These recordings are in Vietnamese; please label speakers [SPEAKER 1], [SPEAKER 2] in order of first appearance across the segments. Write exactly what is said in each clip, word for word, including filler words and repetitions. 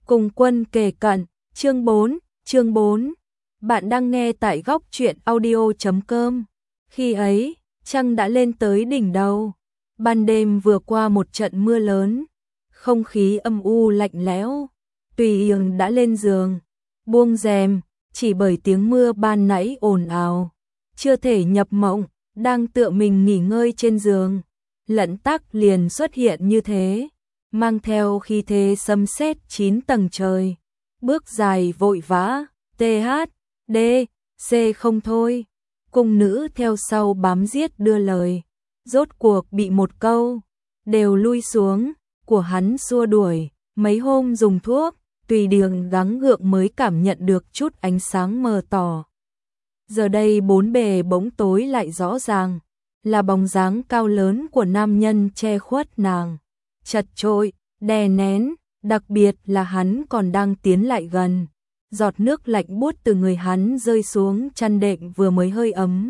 [SPEAKER 1] Cùng quân kề cận, chương bốn, chương bốn. Bạn đang nghe tại góc truyện audio chấm com. Khi ấy, trăng đã lên tới đỉnh đầu. Ban đêm vừa qua một trận mưa lớn, không khí âm u lạnh lẽo. Tùy Yừng đã lên giường, buông rèm, chỉ bởi tiếng mưa ban nãy ồn ào, chưa thể nhập mộng, đang tựa mình nghỉ ngơi trên giường. Lận Tắc liền xuất hiện như thế, mang theo khí thế sấm sét chín tầng trời, bước dài vội vã, tê hát, đê, xê không thôi. Cung nữ theo sau bám giết đưa lời, rốt cuộc bị một câu, đều lui xuống, của hắn xua đuổi, mấy hôm dùng thuốc, Tùy Đường gắng gượng mới cảm nhận được chút ánh sáng mờ tỏ. Giờ đây bốn bề bỗng tối lại rõ ràng, là bóng dáng cao lớn của nam nhân che khuất nàng, chật chội, đè nén, đặc biệt là hắn còn đang tiến lại gần. Giọt nước lạnh buốt từ người hắn rơi xuống chăn đệm vừa mới hơi ấm,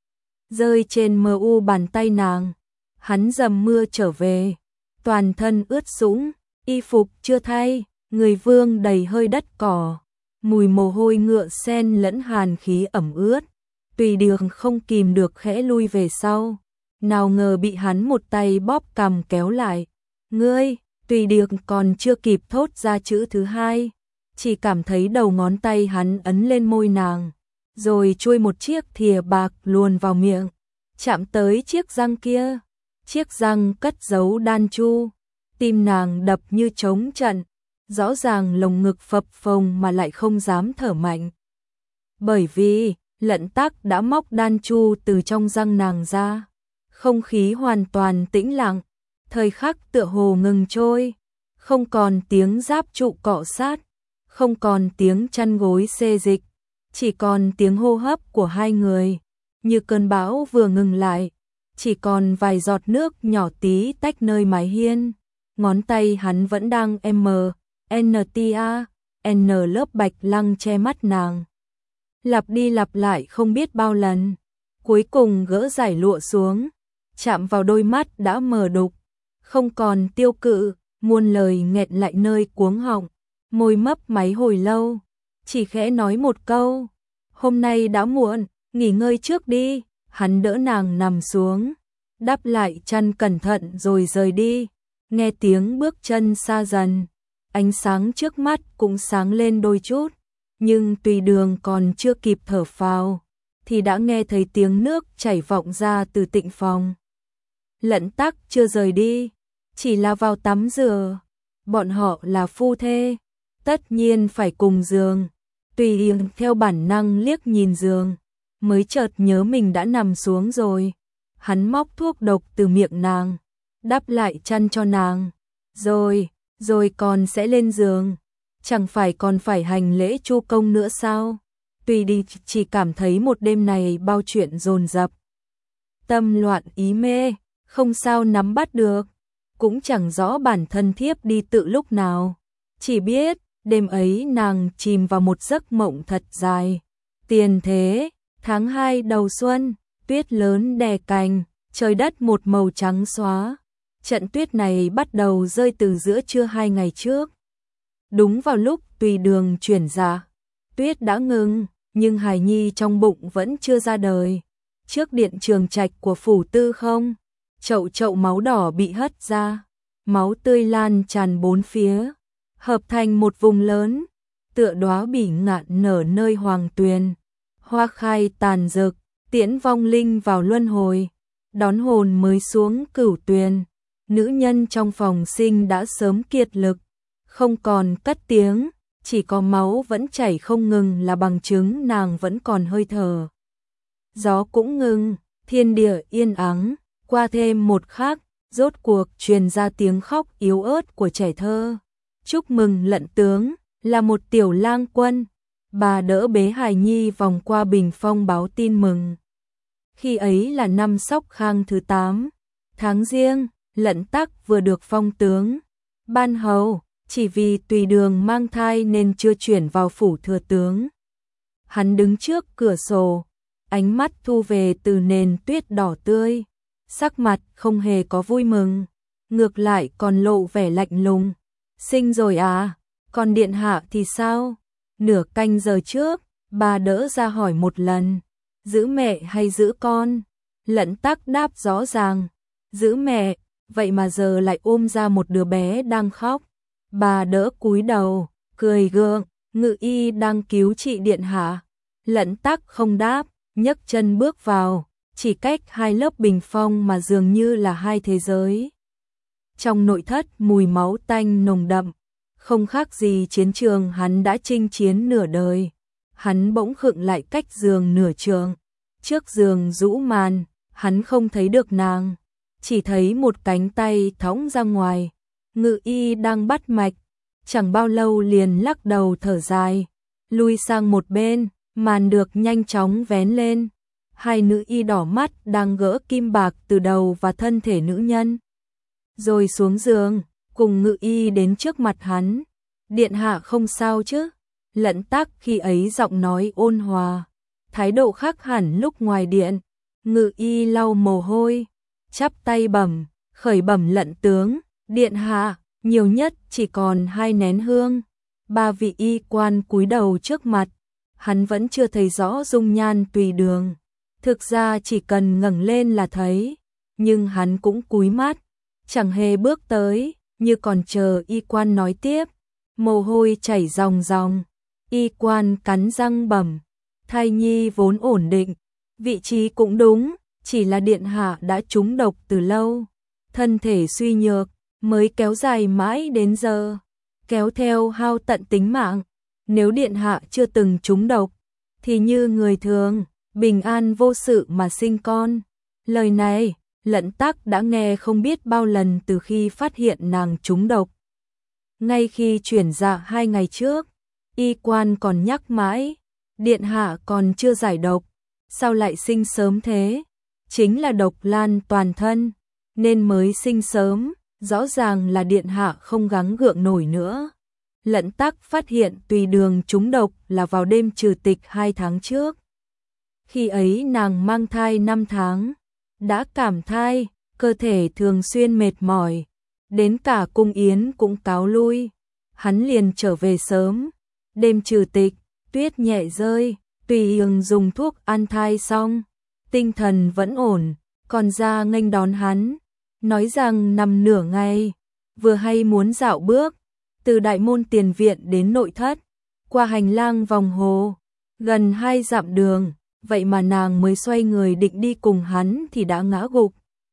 [SPEAKER 1] rơi trên mờ u bàn tay nàng. Hắn dầm mưa trở về, toàn thân ướt sũng, y phục chưa thay, người vương đầy hơi đất cỏ, mùi mồ hôi ngựa xen lẫn hàn khí ẩm ướt. Tùy Đường không kìm được khẽ lui về sau, nào ngờ bị hắn một tay bóp cằm kéo lại. Ngươi, Tùy Đường còn chưa kịp thốt ra chữ thứ hai, chỉ cảm thấy đầu ngón tay hắn ấn lên môi nàng, rồi chui một chiếc thìa bạc luồn vào miệng, chạm tới chiếc răng kia. Chiếc răng cất giấu đan chu, tim nàng đập như trống trận, rõ ràng lồng ngực phập phồng mà lại không dám thở mạnh. Bởi vì Lận Tắc đã móc đan chu từ trong răng nàng ra, không khí hoàn toàn tĩnh lặng, thời khắc tựa hồ ngừng trôi, không còn tiếng giáp trụ cọ sát, không còn tiếng chăn gối xê dịch, chỉ còn tiếng hô hấp của hai người, như cơn bão vừa ngừng lại, chỉ còn vài giọt nước nhỏ tí tách nơi mái hiên. Ngón tay hắn vẫn đang M, N T A, N lớp bạch lăng che mắt nàng, lặp đi lặp lại không biết bao lần, cuối cùng gỡ giải lụa xuống, chạm vào đôi mắt đã mờ đục, không còn tiêu cự, muôn lời nghẹn lại nơi cuống họng, môi mấp máy hồi lâu, chỉ khẽ nói một câu, hôm nay đã muộn, nghỉ ngơi trước đi. Hắn đỡ nàng nằm xuống, đắp lại chăn cẩn thận rồi rời đi. Nghe tiếng bước chân xa dần, ánh sáng trước mắt cũng sáng lên đôi chút, nhưng Tùy Đường còn chưa kịp thở phào, thì đã nghe thấy tiếng nước chảy vọng ra từ tịnh phòng. Lận Tắc chưa rời đi, chỉ là vào tắm rửa. Bọn họ là phu thê, tất nhiên phải cùng giường. Tùy Đường theo bản năng liếc nhìn giường, mới chợt nhớ mình đã nằm xuống rồi. Hắn móc thuốc độc từ miệng nàng, đắp lại chăn cho nàng, rồi, rồi còn sẽ lên giường. Chẳng phải còn phải hành lễ chu công nữa sao? Tùy đi chỉ cảm thấy một đêm này bao chuyện dồn dập, tâm loạn ý mê, không sao nắm bắt được, cũng chẳng rõ bản thân thiếp đi tự lúc nào. Chỉ biết, đêm ấy nàng chìm vào một giấc mộng thật dài. Tiền thế, tháng hai đầu xuân, tuyết lớn đè cành, trời đất một màu trắng xóa. Trận tuyết này bắt đầu rơi từ giữa trưa hai ngày trước. Đúng vào lúc Tùy Đường chuyển dạ, tuyết đã ngừng, nhưng hài nhi trong bụng vẫn chưa ra đời. Trước điện trường trạch của phủ Tư Không, chậu chậu máu đỏ bị hất ra, máu tươi lan tràn bốn phía, hợp thành một vùng lớn, tựa đóa bỉ ngạn nở nơi hoàng tuyền. Hoa khai tàn rực, tiễn vong linh vào luân hồi, đón hồn mới xuống cửu tuyền. Nữ nhân trong phòng sinh đã sớm kiệt lực, không còn cất tiếng, chỉ có máu vẫn chảy không ngừng là bằng chứng nàng vẫn còn hơi thở. Gió cũng ngừng, thiên địa yên ắng. Qua thêm một khắc, rốt cuộc truyền ra tiếng khóc yếu ớt của trẻ thơ. Chúc mừng Lận tướng, là một tiểu lang quân. Bà đỡ bế hài nhi vòng qua bình phong báo tin mừng. Khi ấy là năm Sóc Khang thứ tám, tháng Giêng, Lận Tắc vừa được phong tướng. Ban hầu, chỉ vì Tùy Đường mang thai nên chưa chuyển vào phủ thừa tướng. Hắn đứng trước cửa sổ, ánh mắt thu về từ nền tuyết đỏ tươi, sắc mặt không hề có vui mừng, ngược lại còn lộ vẻ lạnh lùng. Sinh rồi à? Còn điện hạ thì sao? Nửa canh giờ trước, bà đỡ ra hỏi một lần, giữ mẹ hay giữ con? Lẫn Tắc đáp rõ ràng, giữ mẹ, vậy mà giờ lại ôm ra một đứa bé đang khóc. Bà đỡ cúi đầu, cười gượng, Ngự y đang cứu trị điện hạ. Lẫn Tắc không đáp, nhấc chân bước vào, chỉ cách hai lớp bình phong mà dường như là hai thế giới. Trong nội thất mùi máu tanh nồng đậm, không khác gì chiến trường hắn đã chinh chiến nửa đời. Hắn bỗng khựng lại cách giường nửa trường. Trước giường rũ màn, hắn không thấy được nàng, chỉ thấy một cánh tay thõng ra ngoài. Ngự y đang bắt mạch, chẳng bao lâu liền lắc đầu thở dài, lui sang một bên, màn được nhanh chóng vén lên. Hai nữ y đỏ mắt đang gỡ kim bạc từ đầu và thân thể nữ nhân. Rồi xuống giường, cùng Ngự y đến trước mặt hắn. Điện hạ không sao chứ? Lẫn Tắc khi ấy giọng nói ôn hòa, thái độ khác hẳn lúc ngoài điện. Ngự y lau mồ hôi, chắp tay bẩm, khởi bẩm lận tướng, điện hạ, nhiều nhất chỉ còn hai nén hương. Ba vị y quan cúi đầu trước mặt, hắn vẫn chưa thấy rõ dung nhan Tùy Đường. Thực ra chỉ cần ngẩng lên là thấy, nhưng hắn cũng cúi mắt, chẳng hề bước tới, như còn chờ y quan nói tiếp. Mồ hôi chảy ròng ròng, y quan cắn răng bẩm, thai nhi vốn ổn định, vị trí cũng đúng, chỉ là điện hạ đã trúng độc từ lâu, thân thể suy nhược, mới kéo dài mãi đến giờ, kéo theo hao tận tính mạng. Nếu điện hạ chưa từng trúng độc, thì như người thường, bình an vô sự mà sinh con. Lời này, Lẫn Tắc đã nghe không biết bao lần từ khi phát hiện nàng trúng độc. Ngay khi chuyển dạ hai ngày trước, y quan còn nhắc mãi, điện hạ còn chưa giải độc, sao lại sinh sớm thế? Chính là độc lan toàn thân, nên mới sinh sớm, rõ ràng là điện hạ không gắng gượng nổi nữa. Lẫn Tắc phát hiện Tùy Đường trúng độc là vào đêm trừ tịch hai tháng trước. Khi ấy nàng mang thai năm tháng, đã cảm thai, cơ thể thường xuyên mệt mỏi, đến cả cung yến cũng cáo lui. Hắn liền trở về sớm, đêm trừ tịch, tuyết nhẹ rơi, Tùy Đường dùng thuốc an thai xong, tinh thần vẫn ổn, còn ra nghênh đón hắn, nói rằng nằm nửa ngày, vừa hay muốn dạo bước, từ đại môn tiền viện đến nội thất, qua hành lang vòng hồ, gần hai dặm đường, vậy mà nàng mới xoay người định đi cùng hắn thì đã ngã gục.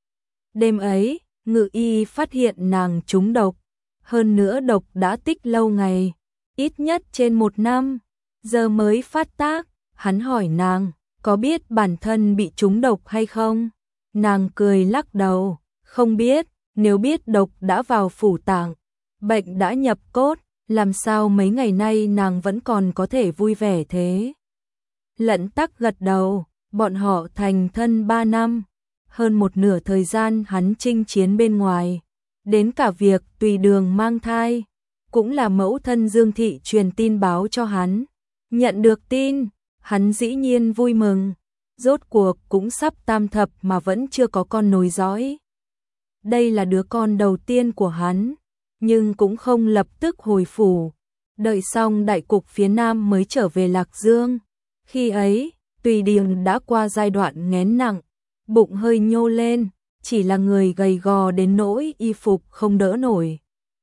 [SPEAKER 1] Đêm ấy, Ngự y phát hiện nàng trúng độc, hơn nữa độc đã tích lâu ngày, ít nhất trên một năm, giờ mới phát tác. Hắn hỏi nàng, có biết bản thân bị trúng độc hay không? Nàng cười lắc đầu, không biết, nếu biết độc đã vào phủ tạng, bệnh đã nhập cốt, làm sao mấy ngày nay nàng vẫn còn có thể vui vẻ thế? Lẫn Tắc gật đầu, bọn họ thành thân ba năm, hơn một nửa thời gian hắn chinh chiến bên ngoài, đến cả việc Tùy Đường mang thai, cũng là mẫu thân Dương Thị truyền tin báo cho hắn. Nhận được tin, hắn dĩ nhiên vui mừng, rốt cuộc cũng sắp tam thập mà vẫn chưa có con nối dõi. Đây là đứa con đầu tiên của hắn, nhưng cũng không lập tức hồi phủ, đợi xong đại cục phía Nam mới trở về Lạc Dương. Khi ấy, Tùy Đường đã qua giai đoạn nghén nặng, bụng hơi nhô lên, chỉ là người gầy gò đến nỗi y phục không đỡ nổi.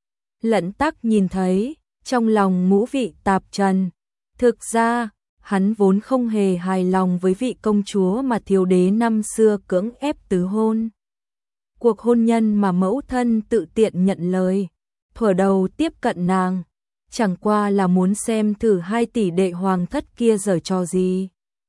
[SPEAKER 1] Lẫn Tắc nhìn thấy, trong lòng ngũ vị tạp trần. Thực ra, hắn vốn không hề hài lòng với vị công chúa mà thiếu đế năm xưa cưỡng ép tứ hôn. Cuộc hôn nhân mà mẫu thân tự tiện nhận lời, thuở đầu tiếp cận nàng, chẳng qua là muốn xem thử hai tỷ đệ hoàng thất kia giở trò gì.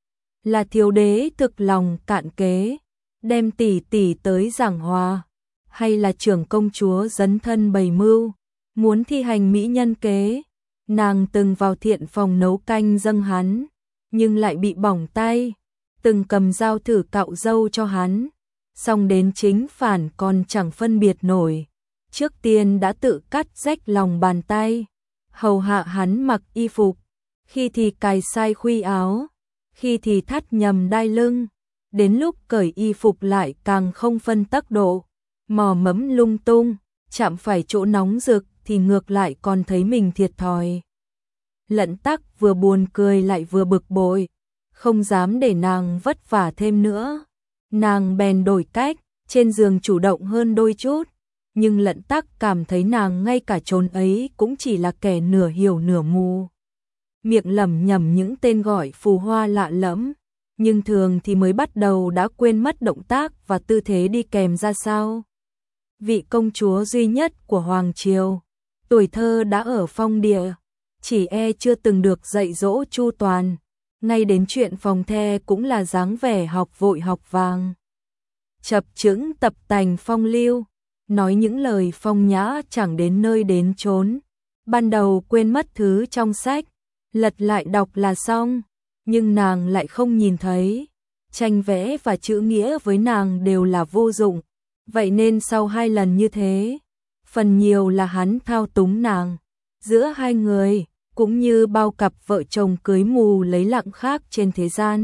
[SPEAKER 1] Là thiếu đế thực lòng cạn kế, đem tỷ tỷ tới giảng hòa, hay là trưởng công chúa dấn thân bày mưu, muốn thi hành mỹ nhân kế. Nàng từng vào thiện phòng nấu canh dâng hắn, nhưng lại bị bỏng tay, từng cầm dao thử cạo râu cho hắn, xong đến chính phản còn chẳng phân biệt nổi. Trước tiên đã tự cắt rách lòng bàn tay, hầu hạ hắn mặc y phục, khi thì cài sai khuy áo, khi thì thắt nhầm đai lưng, đến lúc cởi y phục lại càng không phân tắc độ, mò mẫm lung tung, chạm phải chỗ nóng rực thì ngược lại còn thấy mình thiệt thòi. Lận Tắc vừa buồn cười lại vừa bực bội, không dám để nàng vất vả thêm nữa. Nàng bèn đổi cách, trên giường chủ động hơn đôi chút, nhưng Lận Tắc cảm thấy nàng ngay cả chốn ấy cũng chỉ là kẻ nửa hiểu nửa mù. Miệng lẩm nhẩm những tên gọi phù hoa lạ lẫm, nhưng thường thì mới bắt đầu đã quên mất động tác và tư thế đi kèm ra sao. Vị công chúa duy nhất của Hoàng Triều, tuổi thơ đã ở phong địa, chỉ e chưa từng được dạy dỗ chu toàn, ngay đến chuyện phòng the cũng là dáng vẻ học vội học vàng. Chập chững tập tành phong lưu, nói những lời phong nhã chẳng đến nơi đến chốn. Ban đầu quên mất thứ trong sách, lật lại đọc là xong, nhưng nàng lại không nhìn thấy. Tranh vẽ và chữ nghĩa với nàng đều là vô dụng, vậy nên sau hai lần như thế, phần nhiều là hắn thao túng nàng. Giữa hai người, cũng như bao cặp vợ chồng cưới mù lấy lặng khác trên thế gian.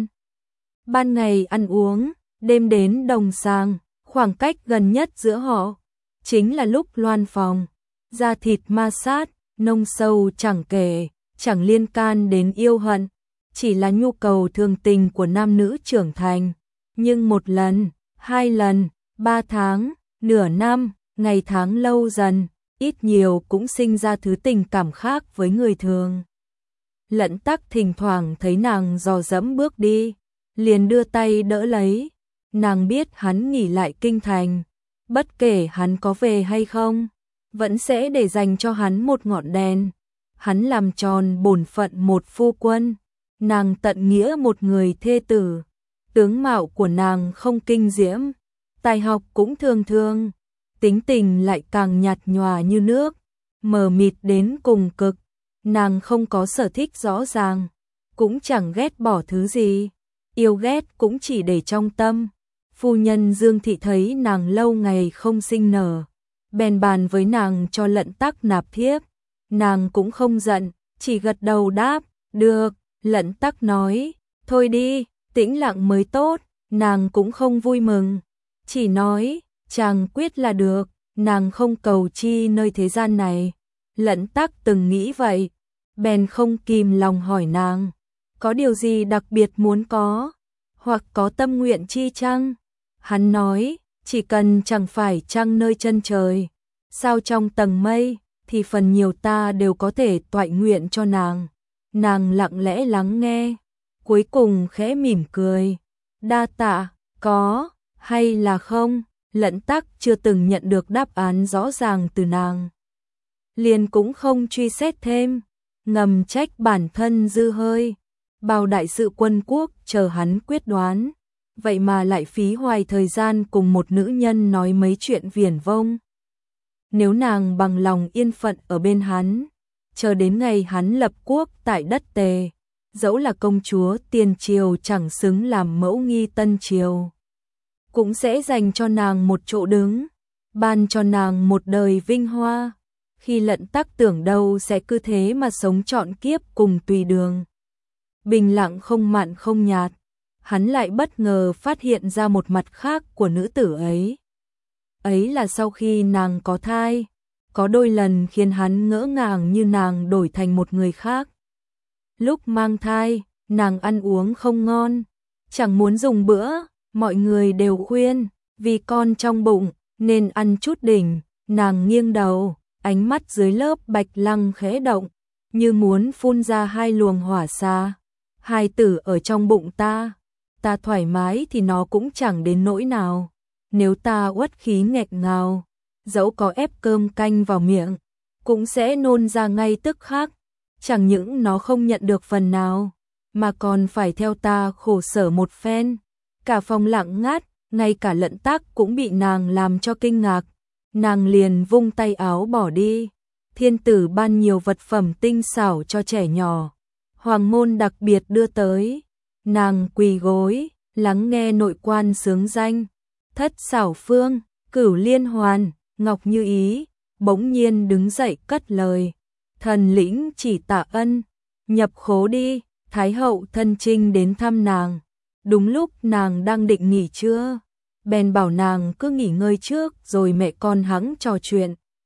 [SPEAKER 1] Ban ngày ăn uống, đêm đến đồng sàng, khoảng cách gần nhất giữa họ chính là lúc loan phòng, da thịt ma sát, nông sâu chẳng kể, chẳng liên can đến yêu hận, chỉ là nhu cầu thường tình của nam nữ trưởng thành. Nhưng một lần, hai lần, ba tháng, nửa năm, ngày tháng lâu dần, ít nhiều cũng sinh ra thứ tình cảm khác với người thường. Lận Tắc thỉnh thoảng thấy nàng dò dẫm bước đi, liền đưa tay đỡ lấy. Nàng biết hắn nghỉ lại kinh thành, bất kể hắn có về hay không, vẫn sẽ để dành cho hắn một ngọn đèn. Hắn làm tròn bổn phận một phu quân, nàng tận nghĩa một người thê tử. Tướng mạo của nàng không kinh diễm, tài học cũng thường thường, tính tình lại càng nhạt nhòa như nước, mờ mịt đến cùng cực. Nàng không có sở thích rõ ràng, cũng chẳng ghét bỏ thứ gì, yêu ghét cũng chỉ để trong tâm. Phu nhân Dương Thị thấy nàng lâu ngày không sinh nở, bèn bàn với nàng cho Lận Tắc nạp thiếp. Nàng cũng không giận, chỉ gật đầu đáp, được. Lận Tắc nói, thôi đi, tĩnh lặng mới tốt. Nàng cũng không vui mừng, chỉ nói, chàng quyết là được. Nàng không cầu chi nơi thế gian này. Lận Tắc từng nghĩ vậy, bèn không kìm lòng hỏi nàng, có điều gì đặc biệt muốn có, hoặc có tâm nguyện chi chăng? Hắn nói, chỉ cần chẳng phải trăng nơi chân trời, sao trong tầng mây, thì phần nhiều ta đều có thể toại nguyện cho nàng. Nàng lặng lẽ lắng nghe, cuối cùng khẽ mỉm cười, đa tạ. Có hay là không? Lận Tắc chưa từng nhận được đáp án rõ ràng từ nàng, liền cũng không truy xét thêm, ngầm trách bản thân dư hơi. Bao đại sự quân quốc chờ hắn quyết đoán, vậy mà lại phí hoài thời gian cùng một nữ nhân nói mấy chuyện viển vông. Nếu nàng bằng lòng yên phận ở bên hắn, chờ đến ngày hắn lập quốc tại đất Tề, dẫu là công chúa tiền triều chẳng xứng làm mẫu nghi tân triều, cũng sẽ dành cho nàng một chỗ đứng, ban cho nàng một đời vinh hoa. Khi Lận Tắc tưởng đâu sẽ cứ thế mà sống trọn kiếp cùng Tùy Đường, bình lặng không mặn không nhạt, hắn lại bất ngờ phát hiện ra một mặt khác của nữ tử ấy. Ấy là sau khi nàng có thai, có đôi lần khiến hắn ngỡ ngàng như nàng đổi thành một người khác. Lúc mang thai, nàng ăn uống không ngon, chẳng muốn dùng bữa, mọi người đều khuyên, vì con trong bụng, nên ăn chút đỉnh. Nàng nghiêng đầu, ánh mắt dưới lớp bạch lăng khẽ động, như muốn phun ra hai luồng hỏa xa. Hai tử ở trong bụng ta, ta thoải mái thì nó cũng chẳng đến nỗi nào. Nếu ta uất khí nghẹt ngào, dẫu có ép cơm canh vào miệng, cũng sẽ nôn ra ngay tức khắc. Chẳng những nó không nhận được phần nào, mà còn phải theo ta khổ sở một phen. Cả phòng lặng ngắt, ngay cả Lận Tắc cũng bị nàng làm cho kinh ngạc. Nàng liền vung tay áo bỏ đi. Thiên tử ban nhiều vật phẩm tinh xảo cho trẻ nhỏ, hoàng môn đặc biệt đưa tới. Nàng quỳ gối, lắng nghe nội quan sướng danh. Thất xảo phương, cửu liên hoàn, ngọc như ý, bỗng nhiên đứng dậy cất lời. Thần lĩnh chỉ tạ ân, nhập khố đi. Thái hậu thân trinh đến thăm nàng, đúng lúc nàng đang định nghỉ trưa, bèn bảo nàng cứ nghỉ ngơi trước rồi mẹ con hẵng trò chuyện.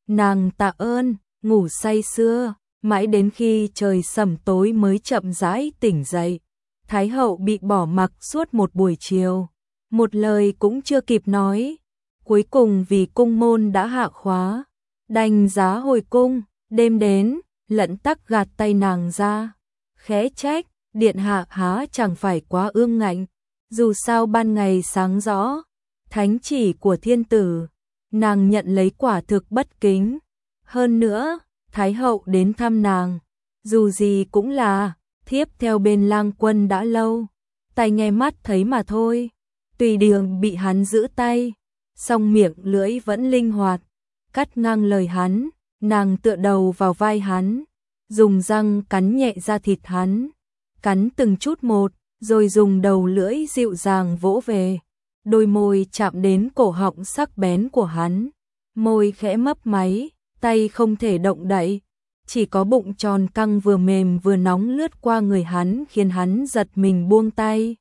[SPEAKER 1] Nàng tạ ơn, ngủ say sưa, mãi đến khi trời sẩm tối mới chậm rãi tỉnh dậy. Thái hậu bị bỏ mặc suốt một buổi chiều, một lời cũng chưa kịp nói. Cuối cùng vì cung môn đã hạ khóa, đành giá hồi cung. Đêm đến, Lận Tắc gạt tay nàng ra, khẽ trách, điện hạ há chẳng phải quá ương ngạnh, dù sao ban ngày sáng rõ, thánh chỉ của thiên tử, nàng nhận lấy quả thực bất kính. Hơn nữa, Thái hậu đến thăm nàng, dù gì cũng là thiếp theo bên lang quân đã lâu, tai nghe mắt thấy mà thôi. Tùy Đường bị hắn giữ tay, song miệng lưỡi vẫn linh hoạt, cắt ngang lời hắn. Nàng tựa đầu vào vai hắn, dùng răng cắn nhẹ da thịt hắn, cắn từng chút một, rồi dùng đầu lưỡi dịu dàng vỗ về. Đôi môi chạm đến cổ họng sắc bén của hắn, môi khẽ mấp máy, tay không thể động đậy, chỉ có bụng tròn căng vừa mềm vừa nóng lướt qua người hắn khiến hắn giật mình buông tay.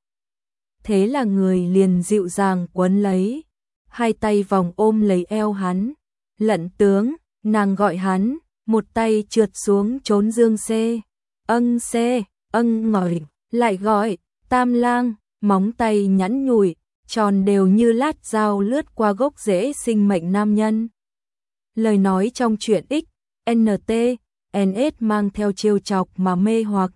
[SPEAKER 1] Thế là người liền dịu dàng quấn lấy, hai tay vòng ôm lấy eo hắn. Lận tướng, nàng gọi hắn, một tay trượt xuống trốn dương xê, âng xê, âng ngỏi, lại gọi, tam lang, móng tay nhẵn nhụi, tròn đều như lát dao lướt qua gốc rễ sinh mệnh nam nhân. Lời nói trong truyện X, en tê, en ét mang theo trêu chọc mà mê hoặc.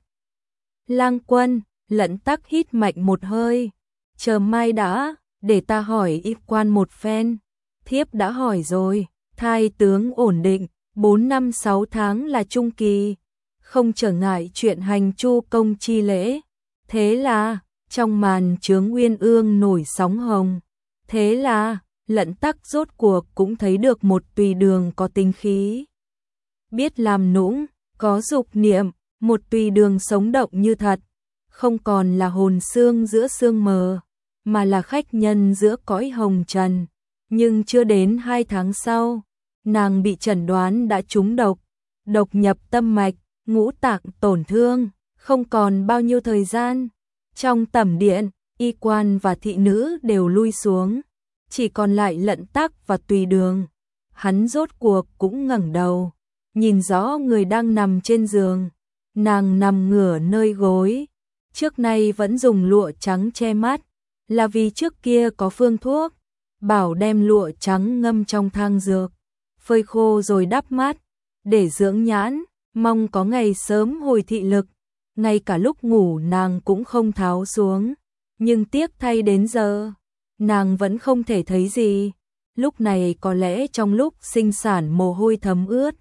[SPEAKER 1] Lang quân, Lận Tắc hít mạnh một hơi, chờ mai đã, để ta hỏi y quan một phen. Thiếp đã hỏi rồi, thai tướng ổn định, bốn năm sáu tháng là trung kỳ, không trở ngại chuyện hành chu công chi lễ. Thế là, trong màn chướng uyên ương nổi sóng hồng. Thế là, Lận Tắc rốt cuộc cũng thấy được một Tùy Đường có tinh khí, biết làm nũng, có dục niệm, một Tùy Đường sống động như thật, không còn là hồn xương giữa xương mờ, mà là khách nhân giữa cõi hồng trần. Nhưng chưa đến hai tháng sau, nàng bị chẩn đoán đã trúng độc, độc nhập tâm mạch, ngũ tạng tổn thương, không còn bao nhiêu thời gian. Trong tẩm điện, y quan và thị nữ đều lui xuống, chỉ còn lại Lận Tắc và Tùy Đường. Hắn rốt cuộc cũng ngẩng đầu, nhìn rõ người đang nằm trên giường. Nàng nằm ngửa nơi gối, trước nay vẫn dùng lụa trắng che mắt, là vì trước kia có phương thuốc, bảo đem lụa trắng ngâm trong thang dược, phơi khô rồi đắp mắt, để dưỡng nhãn, mong có ngày sớm hồi thị lực. Ngay cả lúc ngủ nàng cũng không tháo xuống, nhưng tiếc thay đến giờ, nàng vẫn không thể thấy gì. Lúc này có lẽ trong lúc sinh sản mồ hôi thấm ướt,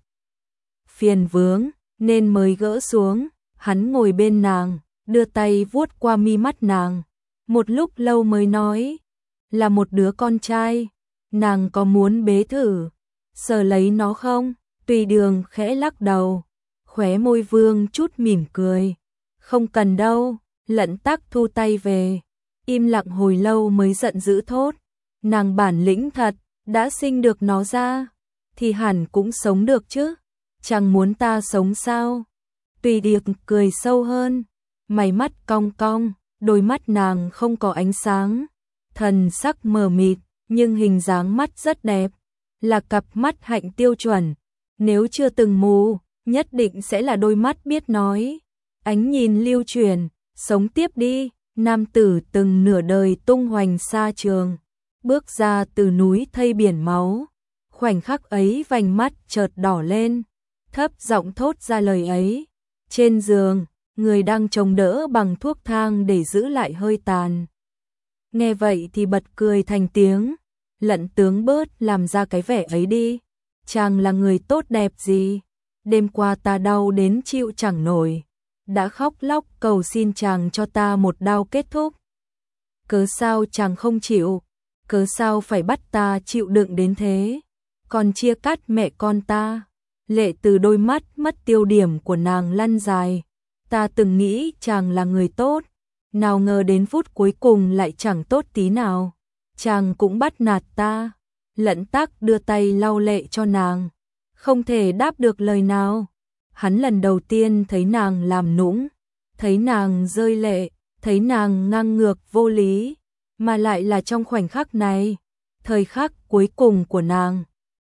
[SPEAKER 1] phiền vướng, nên mới gỡ xuống. Hắn ngồi bên nàng, đưa tay vuốt qua mi mắt nàng, một lúc lâu mới nói, là một đứa con trai, nàng có muốn bế thử, sờ lấy nó không? Tùy Đường khẽ lắc đầu, khóe môi vương chút mỉm cười, không cần đâu. Lận Tắc thu tay về, im lặng hồi lâu mới giận dữ thốt, nàng bản lĩnh thật, đã sinh được nó ra, thì hẳn cũng sống được chứ, chẳng muốn ta sống sao? Tùy Đường cười sâu hơn, mày mắt cong cong, đôi mắt nàng không có ánh sáng, thần sắc mờ mịt, nhưng hình dáng mắt rất đẹp, là cặp mắt hạnh tiêu chuẩn, nếu chưa từng mù, nhất định sẽ là đôi mắt biết nói. Ánh nhìn lưu truyền, sống tiếp đi. Nam tử từng nửa đời tung hoành xa trường, bước ra từ núi thây biển máu, khoảnh khắc ấy vành mắt chợt đỏ lên, thấp giọng thốt ra lời ấy. Trên giường, người đang chống đỡ bằng thuốc thang để giữ lại hơi tàn, nghe vậy thì bật cười thành tiếng. Lận tướng bớt làm ra cái vẻ ấy đi, chàng là người tốt đẹp gì, đêm qua ta đau đến chịu chẳng nổi, đã khóc lóc cầu xin chàng cho ta một đau kết thúc. Cớ sao chàng không chịu, cớ sao phải bắt ta chịu đựng đến thế, còn chia cắt mẹ con ta. Lệ từ đôi mắt mất tiêu điểm của nàng lăn dài, ta từng nghĩ chàng là người tốt, nào ngờ đến phút cuối cùng lại chẳng tốt tí nào, chàng cũng bắt nạt ta. Lận Tắc đưa tay lau lệ cho nàng, không thể đáp được lời nào. Hắn lần đầu tiên thấy nàng làm nũng, thấy nàng rơi lệ, thấy nàng ngang ngược vô lý, mà lại là trong khoảnh khắc này, thời khắc cuối cùng của nàng.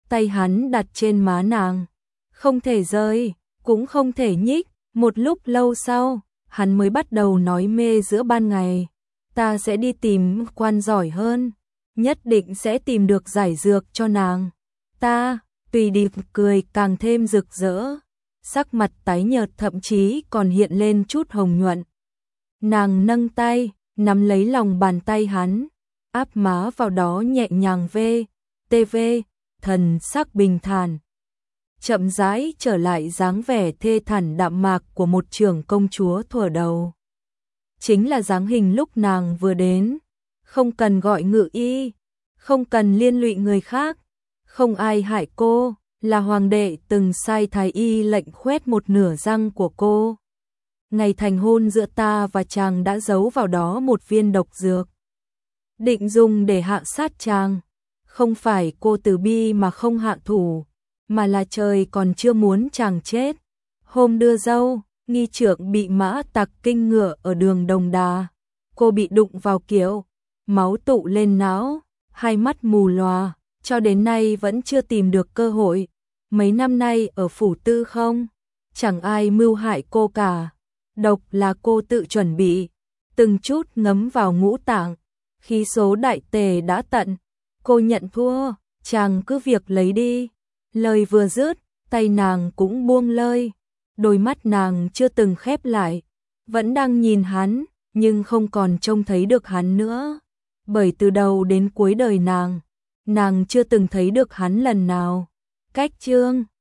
[SPEAKER 1] tay hắn đặt trên má nàng. Không thể rời, cũng không thể nhích. Một lúc lâu sau, hắn mới bắt đầu nói mê giữa ban ngày. Ta sẽ đi tìm quan giỏi hơn, nhất định sẽ tìm được giải dược cho nàng. Ta, Tùy Điệp cười càng thêm rực rỡ, sắc mặt tái nhợt thậm chí còn hiện lên chút hồng nhuận. Nàng nâng tay, nắm lấy lòng bàn tay hắn, áp má vào đó nhẹ nhàng vê, tê vê, thần sắc bình thản. Chậm rãi trở lại dáng vẻ thê thản đạm mạc của một trưởng công chúa thuở đầu. Chính là dáng hình lúc nàng vừa đến, không cần gọi ngự y, không cần liên lụy người khác, không ai hại cô, là hoàng đệ từng sai thái y lệnh khoét một nửa răng của cô. Ngày thành hôn giữa ta và chàng đã giấu vào đó một viên độc dược, định dùng để hạ sát chàng. Không phải cô từ bi mà không hạ thủ, mà là trời còn chưa muốn chàng chết. Hôm đưa dâu, nghi trượng bị mã tặc kinh ngựa ở đường Đồng Đà. Cô bị đụng vào kiệu, máu tụ lên não, hai mắt mù lòa, cho đến nay vẫn chưa tìm được cơ hội. Mấy năm nay ở phủ tư không, chẳng ai mưu hại cô cả. Độc là cô tự chuẩn bị, từng chút ngấm vào ngũ tạng. Khí số đại tề đã tận, cô nhận thua, chàng cứ việc lấy đi. Lời vừa dứt, tay nàng cũng buông lơi. Đôi mắt nàng chưa từng khép lại, vẫn đang nhìn hắn, nhưng không còn trông thấy được hắn nữa. Bởi từ đầu đến cuối đời nàng, nàng chưa từng thấy được hắn lần nào. Cách chương